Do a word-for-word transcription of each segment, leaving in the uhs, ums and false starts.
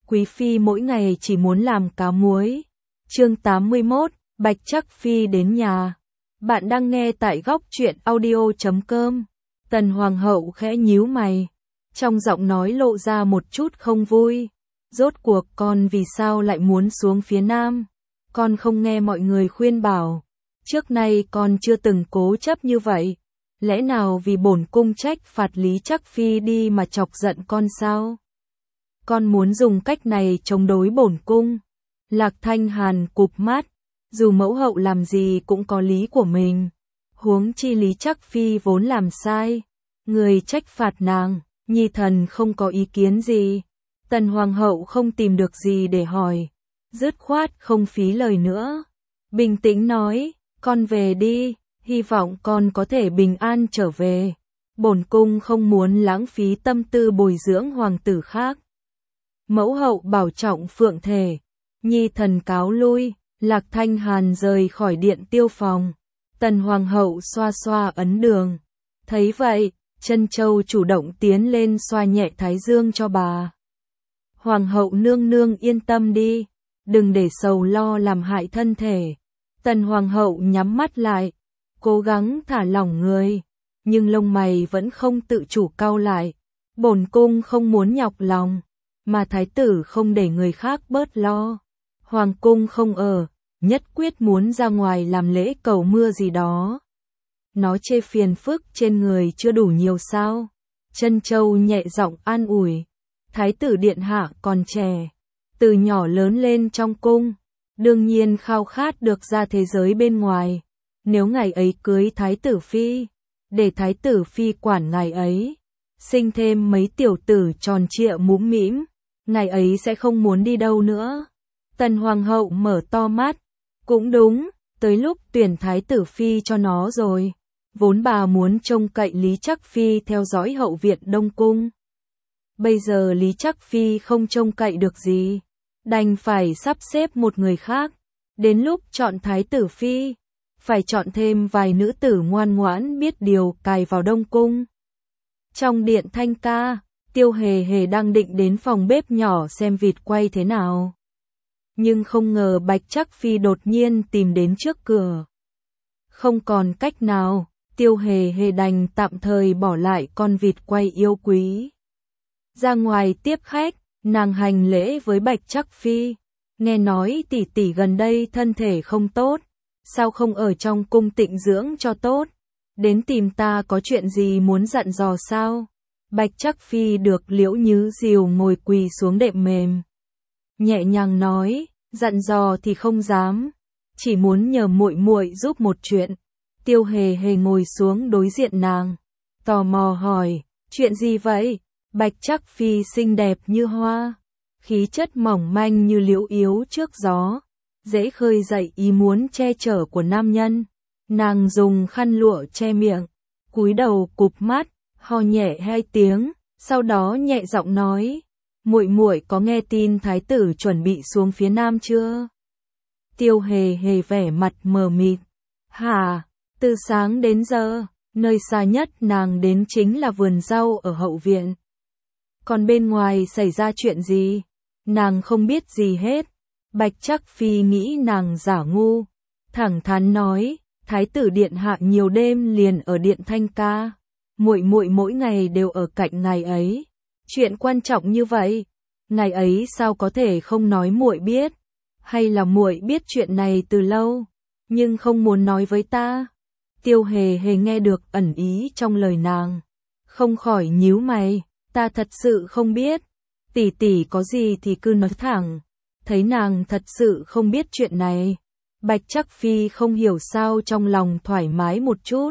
Quý phi mỗi ngày chỉ muốn làm cá muối. Chương tám mươi mốt, Bạch Trắc Phi đến nhà. Bạn đang nghe tại góc truyện audio chấm com. Tần Hoàng hậu khẽ nhíu mày, trong giọng nói lộ ra một chút không vui. Rốt cuộc con vì sao lại muốn xuống phía Nam? Con không nghe mọi người khuyên bảo. Trước nay con chưa từng cố chấp như vậy. Lẽ nào vì bổn cung trách phạt Lý Trắc Phi đi mà chọc giận con sao? Con muốn dùng cách này chống đối bổn cung. Lạc Thanh Hàn cụp mắt, dù mẫu hậu làm gì cũng có lý của mình. Huống chi Lý Trắc Phi vốn làm sai, người trách phạt nàng, nhi thần không có ý kiến gì. Tần Hoàng hậu không tìm được gì để hỏi, dứt khoát không phí lời nữa. Bình tĩnh nói, con về đi, hy vọng con có thể bình an trở về. Bổn cung không muốn lãng phí tâm tư bồi dưỡng hoàng tử khác. Mẫu hậu bảo trọng phượng thể, nhi thần cáo lui. Lạc Thanh Hàn rời khỏi điện tiêu phòng. Tần Hoàng hậu xoa xoa ấn đường. Thấy vậy, Trân Châu chủ động tiến lên xoa nhẹ thái dương cho bà. Hoàng hậu nương nương yên tâm đi, đừng để sầu lo làm hại thân thể. Tần Hoàng hậu nhắm mắt lại, cố gắng thả lỏng người, nhưng lông mày vẫn không tự chủ cau lại. Bổn cung không muốn nhọc lòng, mà thái tử không để người khác bớt lo. Hoàng cung không ở, nhất quyết muốn ra ngoài làm lễ cầu mưa gì đó. Nó chê phiền phức trên người chưa đủ nhiều sao? Trân Châu nhẹ giọng an ủi. Thái tử điện hạ còn trẻ, từ nhỏ lớn lên trong cung, đương nhiên khao khát được ra thế giới bên ngoài. Nếu ngày ấy cưới thái tử phi, để thái tử phi quản ngài ấy, sinh thêm mấy tiểu tử tròn trịa mũm mĩm, ngài ấy sẽ không muốn đi đâu nữa. Tần Hoàng hậu mở to mắt, cũng đúng, tới lúc tuyển thái tử phi cho nó rồi. Vốn bà muốn trông cậy Lý Trắc Phi theo dõi hậu viện Đông Cung. Bây giờ Lý Trắc Phi không trông cậy được gì, đành phải sắp xếp một người khác. Đến lúc chọn thái tử phi, phải chọn thêm vài nữ tử ngoan ngoãn biết điều cài vào Đông Cung. Trong điện thanh ca, Tiêu Hề Hề đang định đến phòng bếp nhỏ xem vịt quay thế nào. Nhưng không ngờ Bạch Trắc Phi đột nhiên tìm đến trước cửa. Không còn cách nào, Tiêu Hề Hề đành tạm thời bỏ lại con vịt quay yêu quý. Ra ngoài tiếp khách, nàng hành lễ với Bạch Trắc Phi. Nghe nói tỷ tỷ gần đây thân thể không tốt, sao không ở trong cung tịnh dưỡng cho tốt? Đến tìm ta có chuyện gì muốn dặn dò sao? Bạch Trắc Phi được Liễu Nhứ Diều ngồi quỳ xuống đệm mềm. Nhẹ nhàng nói, dặn dò thì không dám, chỉ muốn nhờ muội muội giúp một chuyện. Tiêu Hề Hề ngồi xuống đối diện nàng, tò mò hỏi, chuyện gì vậy? Bạch Trắc Phi xinh đẹp như hoa, khí chất mỏng manh như liễu yếu trước gió, dễ khơi dậy ý muốn che chở của nam nhân. Nàng dùng khăn lụa che miệng, cúi đầu cụp mắt, ho nhẹ hai tiếng, sau đó nhẹ giọng nói, muội muội có nghe tin thái tử chuẩn bị xuống phía Nam chưa? Tiêu Hề Hề vẻ mặt mờ mịt. Hả? Từ sáng đến giờ, nơi xa nhất nàng đến chính là vườn rau ở hậu viện. Còn bên ngoài xảy ra chuyện gì? Nàng không biết gì hết. Bạch Trắc Phi nghĩ nàng giả ngu, thẳng thắn nói, thái tử điện hạ nhiều đêm liền ở điện thanh ca, muội muội mỗi ngày đều ở cạnh ngài ấy. Chuyện quan trọng như vậy, ngài ấy sao có thể không nói muội biết? Hay là muội biết chuyện này từ lâu, nhưng không muốn nói với ta? Tiêu Hề Hề nghe được ẩn ý trong lời nàng, không khỏi nhíu mày, ta thật sự không biết, tỷ tỷ có gì thì cứ nói thẳng. Thấy nàng thật sự không biết chuyện này, Bạch Trắc Phi không hiểu sao trong lòng thoải mái một chút.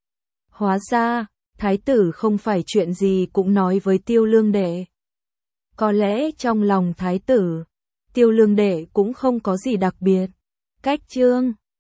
Hóa ra, thái tử không phải chuyện gì cũng nói với Tiêu Lương Đệ. Có lẽ trong lòng thái tử, Tiêu Lương Đệ cũng không có gì đặc biệt. Cách chương